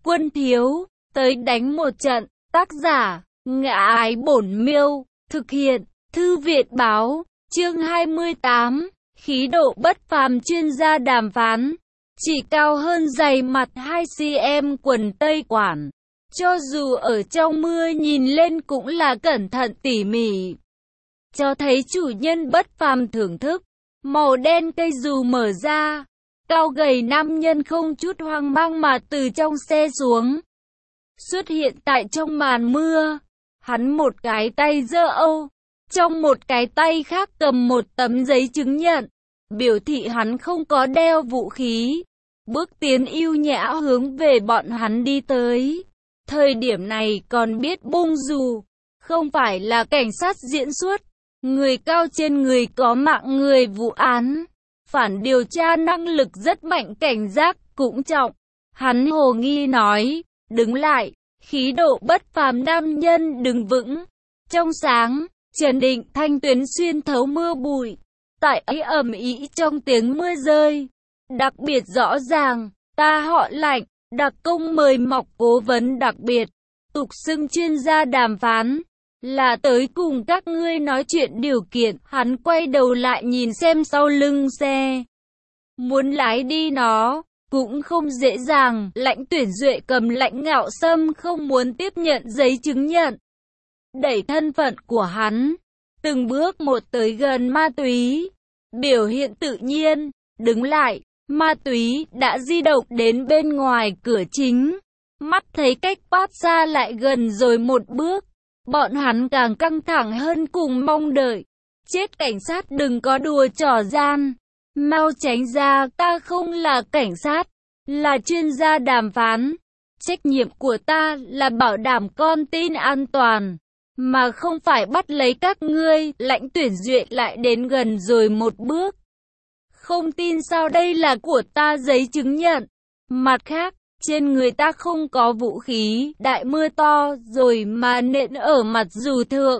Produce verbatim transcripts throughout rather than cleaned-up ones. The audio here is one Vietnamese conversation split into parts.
Quân thiếu, tới đánh một trận. Tác giả, Ngã Ái Bổn Miêu. Thực hiện, Thư Viện Báo. Chương hai mươi tám. Khí độ bất phàm chuyên gia đàm phán. Chỉ cao hơn giày mặt hai xăng-ti-mét quần tây quản. Cho dù ở trong mưa nhìn lên cũng là cẩn thận tỉ mỉ. Cho thấy chủ nhân bất phàm thưởng thức. Màu đen cây dù mở ra. Cao gầy nam nhân không chút hoang mang mà từ trong xe xuống. Xuất hiện tại trong màn mưa. Hắn một cái tay giơ âu. Trong một cái tay khác cầm một tấm giấy chứng nhận. Biểu thị hắn không có đeo vũ khí. Bước tiến ưu nhã hướng về bọn hắn đi tới. Thời điểm này còn biết bung dù. Không phải là cảnh sát diễn xuất. Người cao trên người có mạng người vụ án. Phản điều tra năng lực rất mạnh, cảnh giác cũng trọng. Hắn hồ nghi nói, đứng lại, khí độ bất phàm nam nhân đứng vững. Trong sáng, trần định thanh tuyến xuyên thấu mưa bụi. Tại ấy ầm ĩ trong tiếng mưa rơi. Đặc biệt rõ ràng, ta họ Lạnh, đặc công mời mọc cố vấn đặc biệt. Tục xưng chuyên gia đàm phán. Là tới cùng các ngươi nói chuyện điều kiện. Hắn quay đầu lại nhìn xem sau lưng xe. Muốn lái đi nó cũng không dễ dàng. Lãnh Tuyển Duệ cầm Lãnh Ngạo Sâm không muốn tiếp nhận giấy chứng nhận. Đẩy thân phận của hắn từng bước một tới gần ma túy. Biểu hiện tự nhiên. Đứng lại. Ma túy đã di động đến bên ngoài cửa chính. Mắt thấy cách phát ra lại gần rồi một bước. Bọn hắn càng căng thẳng hơn cùng mong đợi. Chết cảnh sát, đừng có đùa trò gian. Mau tránh ra, ta không là cảnh sát, là chuyên gia đàm phán. Trách nhiệm của ta là bảo đảm con tin an toàn, mà không phải bắt lấy các ngươi. Lãnh Tuyển Duệ lại đến gần rồi một bước. Không tin sao, đây là của ta giấy chứng nhận. Mặt khác, trên người ta không có vũ khí. Đại mưa to rồi mà nện ở mặt dù thượng.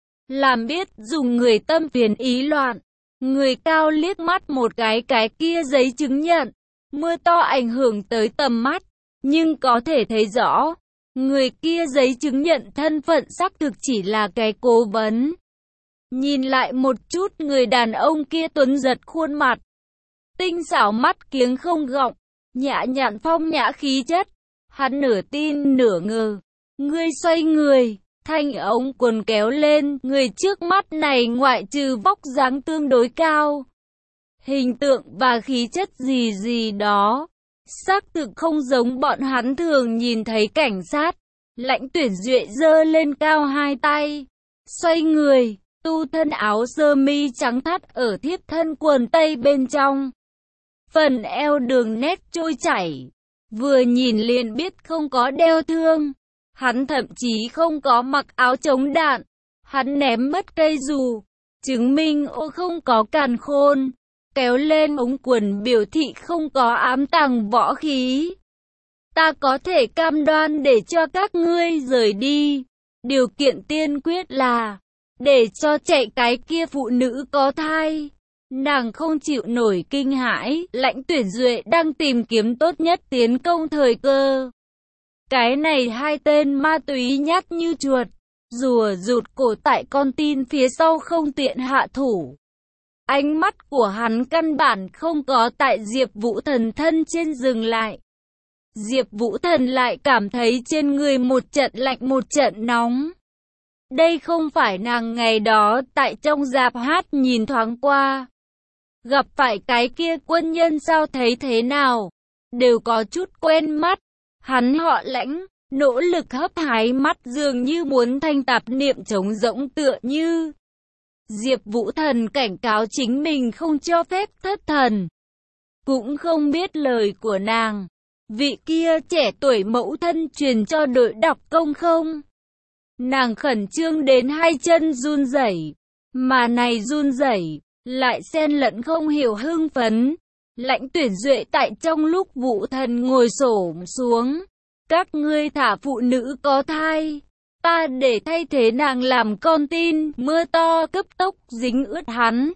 Làm biết dùng người tâm phiền ý loạn. Người cao liếc mắt một cái cái kia giấy chứng nhận. Mưa to ảnh hưởng tới tầm mắt. Nhưng có thể thấy rõ. Người kia giấy chứng nhận thân phận xác thực chỉ là cái cố vấn. Nhìn lại một chút, người đàn ông kia tuấn giật khuôn mặt. Tinh xảo mắt kiếng không gọng. Nhã nhặn phong nhã khí chất. Hắn nửa tin nửa ngờ. Ngươi xoay người, thanh ống quần kéo lên. Người trước mắt này ngoại trừ vóc dáng tương đối cao, hình tượng và khí chất gì gì đó, xác thực không giống bọn hắn thường nhìn thấy cảnh sát. Lãnh Tuyển Duệ giơ lên cao hai tay. Xoay người, tu thân áo sơ mi trắng thắt ở thiếp thân quần tây bên trong. Phần eo đường nét trôi chảy. Vừa nhìn liền biết không có đeo thương. Hắn thậm chí không có mặc áo chống đạn. Hắn ném mất cây dù, chứng minh ô không có càn khôn. Kéo lên ống quần biểu thị không có ám tàng võ khí. Ta có thể cam đoan để cho các ngươi rời đi. Điều kiện tiên quyết là để cho chạy cái kia phụ nữ có thai. Nàng không chịu nổi kinh hãi. Lãnh Tuyển Duệ đang tìm kiếm tốt nhất tiến công thời cơ. Cái này hai tên ma túy nhát như chuột, rùa rụt cổ tại con tin phía sau không tiện hạ thủ. Ánh mắt của hắn căn bản không có tại Diệp Vũ Thần thân trên dừng lại. Diệp Vũ Thần lại cảm thấy trên người một trận lạnh một trận nóng. Đây không phải nàng ngày đó tại trong rạp hát nhìn thoáng qua. Gặp phải cái kia quân nhân sao thấy thế nào? Đều có chút quen mắt. Hắn họ Lãnh, nỗ lực hấp hái mắt dường như muốn thanh tạp niệm trống rỗng tựa như. Diệp Vũ Thần cảnh cáo chính mình không cho phép thất thần. Cũng không biết lời của nàng. Vị kia trẻ tuổi mẫu thân truyền cho đội đọc công không? Nàng khẩn trương đến hai chân run rẩy. Mà này run rẩy lại xen lẫn không hiểu hưng phấn. Lãnh Tuyển Duệ tại trong lúc Vũ Thần ngồi xổm xuống. Các ngươi thả phụ nữ có thai. Ta để thay thế nàng làm con tin. Mưa to cấp tốc dính ướt hắn.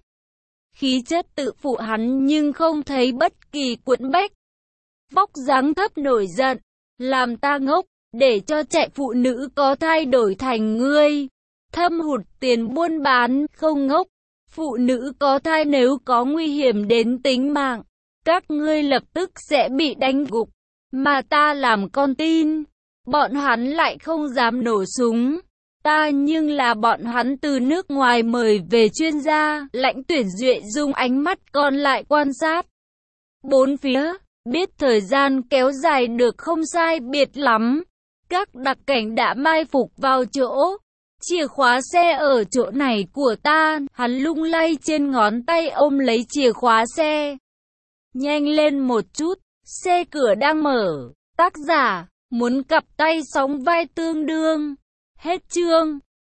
Khí chất tự phụ hắn nhưng không thấy bất kỳ cuộn bách. Vóc dáng thấp nổi giận. làm ta ngốc, để cho chạy phụ nữ có thai đổi thành ngươi. Thâm hụt tiền buôn bán, không ngốc. Phụ nữ có thai nếu có nguy hiểm đến tính mạng, các ngươi lập tức sẽ bị đánh gục. Mà ta làm con tin, bọn hắn lại không dám nổ súng. Ta nhưng là bọn hắn từ nước ngoài mời về chuyên gia, Lãnh Tuyển Duệ dùng ánh mắt còn lại quan sát bốn phía, biết thời gian kéo dài được không sai biệt lắm. Các đặc cảnh đã mai phục vào chỗ. Chìa khóa xe ở chỗ này của ta, hắn lung lay trên ngón tay ôm lấy chìa khóa xe. Nhanh lên một chút, xe cửa đang mở. Tác giả, muốn cặp tay sóng vai tương đương. Hết chương.